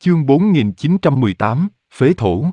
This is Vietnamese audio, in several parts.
Chương 4918, Phế thổ.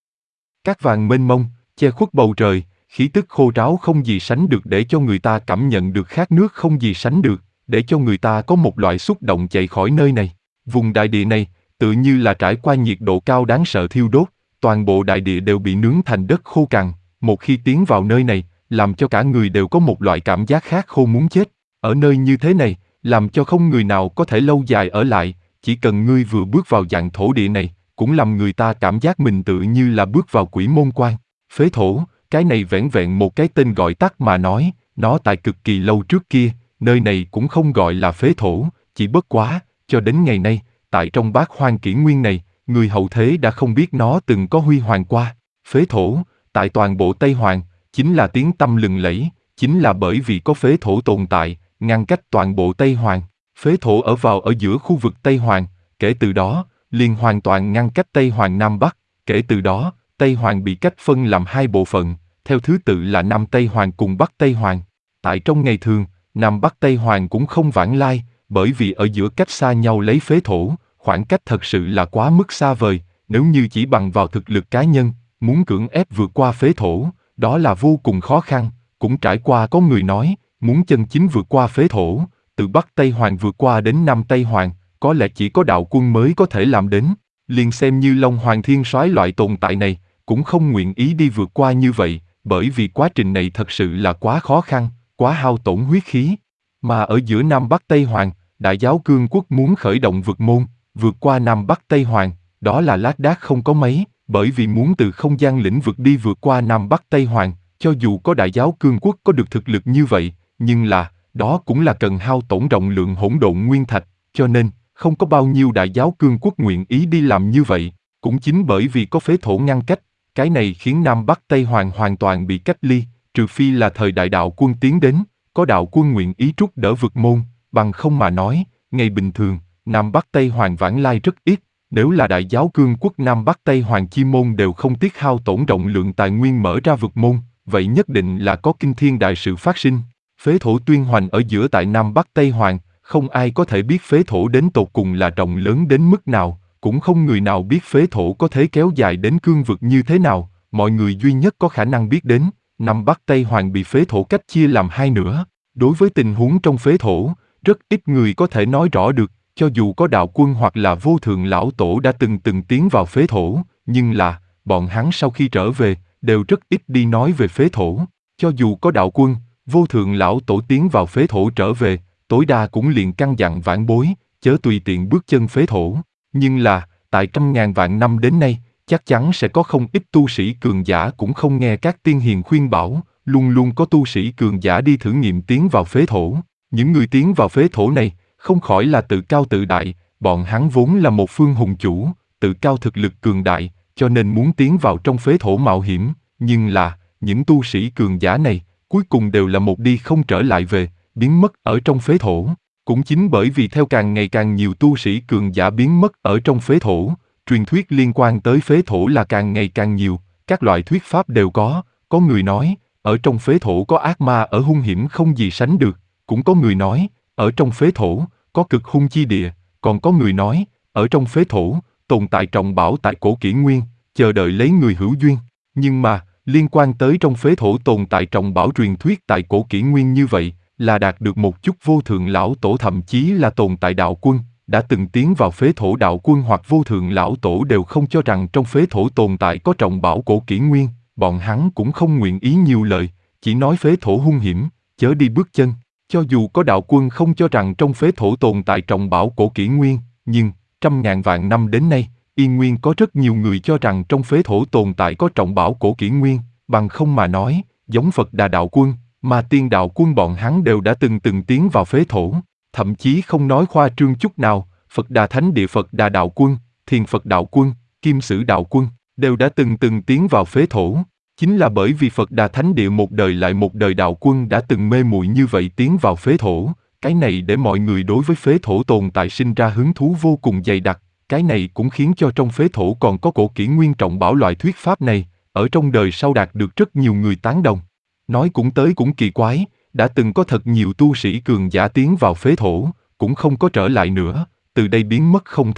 Cát vàng mênh mông, che khuất bầu trời, khí tức khô ráo không gì sánh được để cho người ta cảm nhận được khát nước không gì sánh được, để cho người ta có một loại xúc động chạy khỏi nơi này. Vùng đại địa này, tự như là trải qua nhiệt độ cao đáng sợ thiêu đốt, toàn bộ đại địa đều bị nướng thành đất khô cằn, một khi tiến vào nơi này, làm cho cả người đều có một loại cảm giác khát khô muốn chết. Ở nơi như thế này, làm cho không người nào có thể lâu dài ở lại, chỉ cần ngươi vừa bước vào dạng thổ địa này, cũng làm người ta cảm giác mình tự như là bước vào quỷ môn quan. Phế thổ, cái này vẻn vẹn một cái tên gọi tắt mà nói, nó tại cực kỳ lâu trước kia, nơi này cũng không gọi là phế thổ, chỉ bất quá, cho đến ngày nay, tại trong bát hoang kỷ nguyên này, người hậu thế đã không biết nó từng có huy hoàng qua. Phế thổ, tại toàn bộ Tây Hoàng, chính là tiếng tăm lừng lẫy, chính là bởi vì có phế thổ tồn tại, ngăn cách toàn bộ Tây Hoàng. Phế thổ ở vào ở giữa khu vực Tây Hoàng, kể từ đó, liền hoàn toàn ngăn cách Tây Hoàng Nam Bắc, kể từ đó, Tây Hoàng bị cách phân làm hai bộ phận, theo thứ tự là Nam Tây Hoàng cùng Bắc Tây Hoàng. Tại trong ngày thường, Nam Bắc Tây Hoàng cũng không vãng lai, bởi vì ở giữa cách xa nhau lấy phế thổ, khoảng cách thật sự là quá mức xa vời, nếu như chỉ bằng vào thực lực cá nhân, muốn cưỡng ép vượt qua phế thổ, đó là vô cùng khó khăn, cũng trải qua có người nói, muốn chân chính vượt qua phế thổ, từ Bắc Tây Hoàng vượt qua đến Nam Tây Hoàng, có lẽ chỉ có đạo quân mới có thể làm đến. Liền xem như Long Hoàng Thiên Soái loại tồn tại này, cũng không nguyện ý đi vượt qua như vậy, bởi vì quá trình này thật sự là quá khó khăn, quá hao tổn huyết khí. Mà ở giữa Nam Bắc Tây Hoàng, Đại Giáo Cương Quốc muốn khởi động vượt môn, vượt qua Nam Bắc Tây Hoàng, đó là lác đác không có mấy, bởi vì muốn từ không gian lĩnh vực đi vượt qua Nam Bắc Tây Hoàng, cho dù có Đại Giáo Cương Quốc có được thực lực như vậy, nhưng là, đó cũng là cần hao tổn rộng lượng hỗn độn nguyên thạch, cho nên, không có bao nhiêu Đại Giáo Cương Quốc nguyện ý đi làm như vậy, cũng chính bởi vì có phế thổ ngăn cách, cái này khiến Nam Bắc Tây Hoàng hoàn toàn bị cách ly, trừ phi là thời đại đạo quân tiến đến, có đạo quân nguyện ý trút đỡ vượt môn, bằng không mà nói, ngày bình thường, Nam Bắc Tây Hoàng vãng lai rất ít, nếu là Đại Giáo Cương Quốc Nam Bắc Tây Hoàng chi môn đều không tiếc hao tổn rộng lượng tài nguyên mở ra vượt môn, vậy nhất định là có kinh thiên đại sự phát sinh. Phế thổ tuyên hoành ở giữa tại Nam Bắc Tây Hoàng, không ai có thể biết phế thổ đến tột cùng là rộng lớn đến mức nào, cũng không người nào biết phế thổ có thể kéo dài đến cương vực như thế nào, mọi người duy nhất có khả năng biết đến, Nam Bắc Tây Hoàng bị phế thổ cách chia làm hai nửa. Đối với tình huống trong phế thổ, rất ít người có thể nói rõ được, cho dù có đạo quân hoặc là vô thượng lão tổ đã từng tiến vào phế thổ, nhưng là, bọn hắn sau khi trở về, đều rất ít đi nói về phế thổ. Cho dù có đạo quân, vô thượng lão tổ tiến vào phế thổ trở về, tối đa cũng liền căn dặn vãn bối, chớ tùy tiện bước chân phế thổ. Nhưng là, tại trăm ngàn vạn năm đến nay, chắc chắn sẽ có không ít tu sĩ cường giả cũng không nghe các tiên hiền khuyên bảo, luôn luôn có tu sĩ cường giả đi thử nghiệm tiến vào phế thổ. Những người tiến vào phế thổ này, không khỏi là tự cao tự đại, bọn hắn vốn là một phương hùng chủ, tự cao thực lực cường đại, cho nên muốn tiến vào trong phế thổ mạo hiểm, nhưng là, những tu sĩ cường giả này, cuối cùng đều là một đi không trở lại về, biến mất ở trong phế thổ. Cũng chính bởi vì theo càng ngày càng nhiều tu sĩ cường giả biến mất ở trong phế thổ, truyền thuyết liên quan tới phế thổ là càng ngày càng nhiều, các loại thuyết pháp đều có người nói, ở trong phế thổ có ác ma ở hung hiểm không gì sánh được, cũng có người nói, ở trong phế thổ, có cực hung chi địa, còn có người nói, ở trong phế thổ, tồn tại trọng bảo tại cổ kỷ nguyên, chờ đợi lấy người hữu duyên. Nhưng mà, liên quan tới trong phế thổ tồn tại trọng bảo truyền thuyết tại cổ kỷ nguyên như vậy, là đạt được một chút vô thượng lão tổ thậm chí là tồn tại đạo quân, đã từng tiến vào phế thổ đạo quân hoặc vô thượng lão tổ đều không cho rằng trong phế thổ tồn tại có trọng bảo cổ kỷ nguyên, bọn hắn cũng không nguyện ý nhiều lời, chỉ nói phế thổ hung hiểm, chớ đi bước chân. Cho dù có đạo quân không cho rằng trong phế thổ tồn tại trọng bảo cổ kỷ nguyên, nhưng, trăm ngàn vạn năm đến nay, Yên Nguyên có rất nhiều người cho rằng trong phế thổ tồn tại có trọng bảo cổ kỷ nguyên, bằng không mà nói, giống Phật Đà đạo quân, mà tiên đạo quân bọn hắn đều đã từng tiến vào phế thổ, thậm chí không nói khoa trương chút nào, Phật Đà Thánh Địa Phật Đà đạo quân, Thiền Phật đạo quân, Kim Sử đạo quân, đều đã từng tiến vào phế thổ. Chính là bởi vì Phật Đà Thánh Địa một đời lại một đời đạo quân đã từng mê muội như vậy tiến vào phế thổ, cái này để mọi người đối với phế thổ tồn tại sinh ra hứng thú vô cùng dày đặc, cái này cũng khiến cho trong phế thổ còn có cổ kỷ nguyên trọng bảo loại thuyết pháp này, ở trong đời sau đạt được rất nhiều người tán đồng. Nói cũng tới cũng kỳ quái, đã từng có thật nhiều tu sĩ cường giả tiến vào phế thổ, cũng không có trở lại nữa, từ đây biến mất không thấy,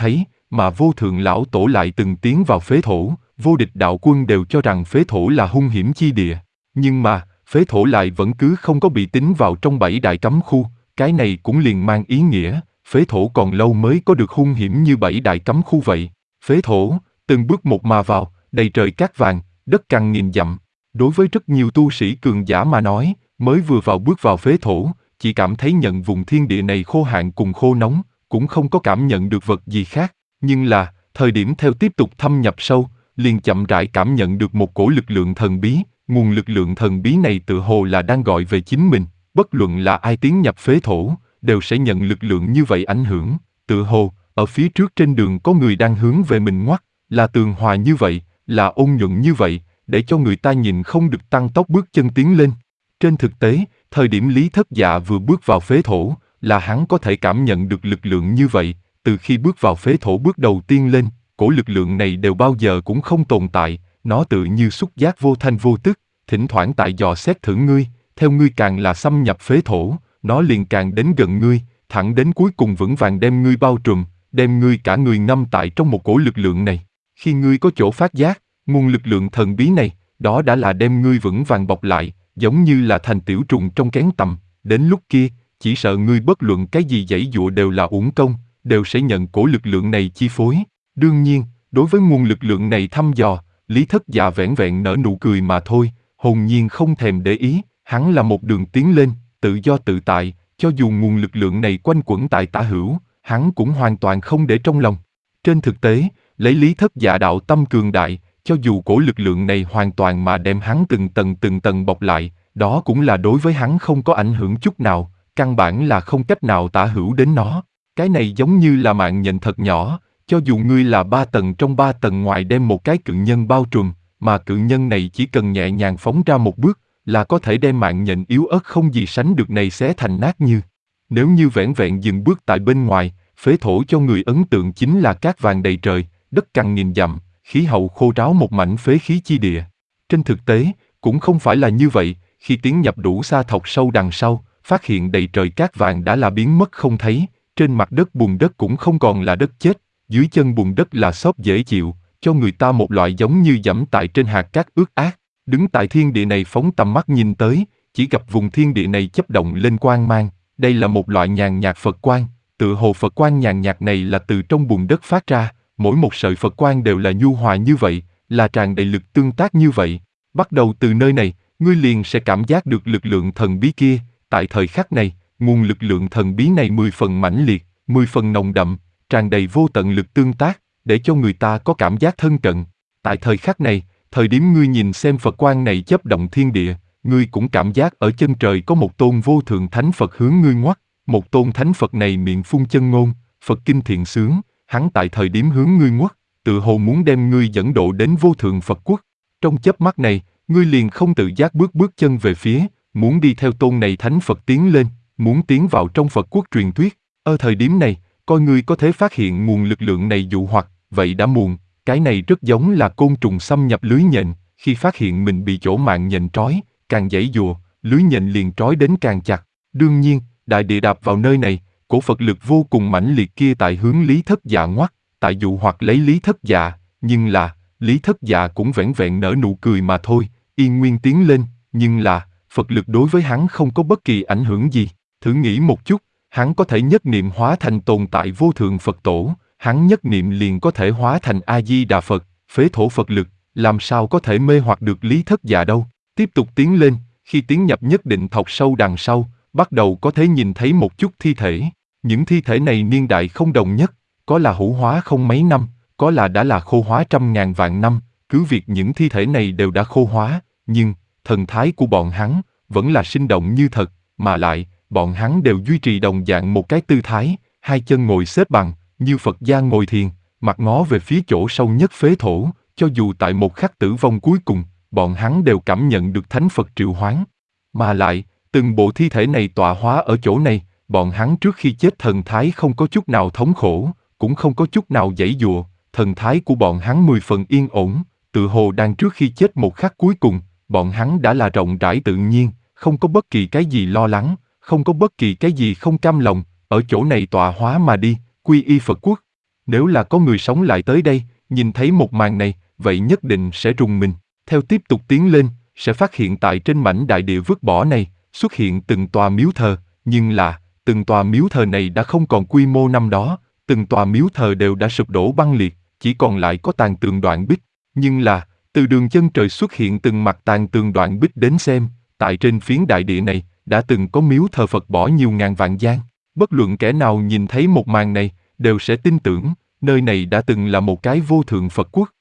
mà vô thượng lão tổ lại từng tiến vào phế thổ, vô địch đạo quân đều cho rằng phế thổ là hung hiểm chi địa. Nhưng mà, phế thổ lại vẫn cứ không có bị tính vào trong 7 đại cấm khu, cái này cũng liền mang ý nghĩa, phế thổ còn lâu mới có được hung hiểm như 7 đại cấm khu vậy. Phế thổ, từng bước một mà vào, đầy trời cát vàng, đất cằn nghìn dặm. Đối với rất nhiều tu sĩ cường giả mà nói, mới vừa bước vào phế thổ, chỉ cảm thấy nhận vùng thiên địa này khô hạn cùng khô nóng, cũng không có cảm nhận được vật gì khác. Nhưng là, thời điểm theo tiếp tục thâm nhập sâu, liền chậm rãi cảm nhận được một cổ lực lượng thần bí, nguồn lực lượng thần bí này tựa hồ là đang gọi về chính mình, bất luận là ai tiến nhập phế thổ, đều sẽ nhận lực lượng như vậy ảnh hưởng, tựa hồ, ở phía trước trên đường có người đang hướng về mình ngoắt, là tường hòa như vậy, là ôn nhuận như vậy, để cho người ta nhìn không được tăng tốc bước chân tiến lên. Trên thực tế, thời điểm Lý Thất Dạ vừa bước vào phế thổ, là hắn có thể cảm nhận được lực lượng như vậy, từ khi bước vào phế thổ bước đầu tiên lên, cổ lực lượng này đều bao giờ cũng không tồn tại, nó tự như xúc giác vô thanh vô tức, thỉnh thoảng tại dò xét thử ngươi, theo ngươi càng là xâm nhập phế thổ, nó liền càng đến gần ngươi, thẳng đến cuối cùng vững vàng đem ngươi bao trùm, đem ngươi cả người ngâm tại trong một cổ lực lượng này. Khi ngươi có chỗ phát giác, nguồn lực lượng thần bí này, đó đã là đem ngươi vững vàng bọc lại, giống như là thành tiểu trùng trong kén tầm, đến lúc kia, chỉ sợ ngươi bất luận cái gì giãy giụa đều là uổng công, đều sẽ nhận cổ lực lượng này chi phối. Đương nhiên, đối với nguồn lực lượng này thăm dò, Lý Thất Dạ vẻn vẹn nở nụ cười mà thôi, hồn nhiên không thèm để ý, hắn là một đường tiến lên, tự do tự tại, cho dù nguồn lực lượng này quanh quẩn tại tả hữu, hắn cũng hoàn toàn không để trong lòng. Trên thực tế, lấy Lý Thất Dạ đạo tâm cường đại, cho dù cổ lực lượng này hoàn toàn mà đem hắn từng tầng bọc lại, đó cũng là đối với hắn không có ảnh hưởng chút nào, căn bản là không cách nào tả hữu đến nó. Cái này giống như là mạng nhện thật nhỏ, cho dù ngươi là 3 tầng trong 3 tầng ngoài đem một cái cự nhân bao trùm, mà cự nhân này chỉ cần nhẹ nhàng phóng ra một bước, là có thể đem mạng nhện yếu ớt không gì sánh được này xé thành nát như. Nếu như vẻn vẹn dừng bước tại bên ngoài, phế thổ cho người ấn tượng chính là cát vàng đầy trời, đất cằn nghìn dặm, khí hậu khô ráo một mảnh phế khí chi địa. Trên thực tế, cũng không phải là như vậy, khi tiến nhập đủ xa thọc sâu đằng sau, phát hiện đầy trời cát vàng đã là biến mất không thấy, trên mặt đất bùn đất cũng không còn là đất chết, dưới chân bùn đất là xốp dễ chịu, cho người ta một loại giống như dẫm tại trên hạt cát ướt át. Đứng tại thiên địa này phóng tầm mắt nhìn tới, chỉ gặp vùng thiên địa này chớp động lên quang mang, đây là một loại nhàn nhạt Phật quang, tựa hồ Phật quang nhàn nhạt này là từ trong bùn đất phát ra, mỗi một sợi Phật quang đều là nhu hòa như vậy, là tràn đầy lực tương tác như vậy. Bắt đầu từ nơi này, ngươi liền sẽ cảm giác được lực lượng thần bí kia, tại thời khắc này, nguồn lực lượng thần bí này 10 phần mãnh liệt, 10 phần nồng đậm, tràn đầy vô tận lực tương tác, để cho người ta có cảm giác thân cận. Tại thời khắc này, thời điểm ngươi nhìn xem Phật quang này chớp động thiên địa, ngươi cũng cảm giác ở chân trời có một tôn vô thượng thánh Phật hướng ngươi ngoắt, một tôn thánh Phật này miệng phun chân ngôn, Phật kinh thiện sướng, hắn tại thời điểm hướng ngươi ngoắt, tự hồ muốn đem ngươi dẫn độ đến vô thượng Phật quốc. Trong chớp mắt này, ngươi liền không tự giác bước chân về phía, muốn đi theo tôn này thánh Phật tiến lên, muốn tiến vào trong Phật quốc truyền thuyết. Ở thời điểm này, coi ngươi có thể phát hiện nguồn lực lượng này dụ hoặc, vậy đã muộn. Cái này rất giống là côn trùng xâm nhập lưới nhện, khi phát hiện mình bị chỗ mạng nhện trói, càng giãy giụa, lưới nhện liền trói đến càng chặt. Đương nhiên, đại địa đạp vào nơi này, cổ Phật lực vô cùng mãnh liệt kia tại hướng Lý Thất Dạ ngoắt, tại dụ hoặc lấy Lý Thất Dạ, nhưng là, Lý Thất Dạ cũng vẻn vẹn nở nụ cười mà thôi, yên nguyên tiến lên, nhưng là, Phật lực đối với hắn không có bất kỳ ảnh hưởng gì. Thử nghĩ một chút, hắn có thể nhất niệm hóa thành tồn tại vô thượng Phật tổ, hắn nhất niệm liền có thể hóa thành A-di-đà Phật, phế thổ Phật lực, làm sao có thể mê hoặc được Lý Thất Dạ đâu. Tiếp tục tiến lên, khi tiến nhập nhất định thọc sâu đằng sau, bắt đầu có thể nhìn thấy một chút thi thể. Những thi thể này niên đại không đồng nhất, có là hữu hóa không mấy năm, có là đã là khô hóa trăm ngàn vạn năm, cứ việc những thi thể này đều đã khô hóa, nhưng, thần thái của bọn hắn, vẫn là sinh động như thật, mà lại, bọn hắn đều duy trì đồng dạng một cái tư thái, hai chân ngồi xếp bằng, như Phật gia ngồi thiền, mặt ngó về phía chỗ sâu nhất phế thổ, cho dù tại một khắc tử vong cuối cùng, bọn hắn đều cảm nhận được thánh Phật triệu hoán. Mà lại, từng bộ thi thể này tọa hóa ở chỗ này, bọn hắn trước khi chết thần thái không có chút nào thống khổ, cũng không có chút nào giãy giụa, thần thái của bọn hắn 10 phần yên ổn, tự hồ đang trước khi chết một khắc cuối cùng, bọn hắn đã là rộng rãi tự nhiên, không có bất kỳ cái gì lo lắng, không có bất kỳ cái gì không cam lòng, ở chỗ này tọa hóa mà đi, quy y Phật quốc. Nếu là có người sống lại tới đây, nhìn thấy một màn này, vậy nhất định sẽ rùng mình. Theo tiếp tục tiến lên, sẽ phát hiện tại trên mảnh đại địa vứt bỏ này, xuất hiện từng tòa miếu thờ, nhưng là, từng tòa miếu thờ này đã không còn quy mô năm đó, từng tòa miếu thờ đều đã sụp đổ băng liệt, chỉ còn lại có tàn tường đoạn bích. Nhưng là, từ đường chân trời xuất hiện từng mặt tàn tường đoạn bích đến xem, tại trên phiến đại địa này, đã từng có miếu thờ Phật bỏ nhiều ngàn vạn gian. Bất luận kẻ nào nhìn thấy một màn này, đều sẽ tin tưởng, nơi này đã từng là một cái vô thượng Phật quốc.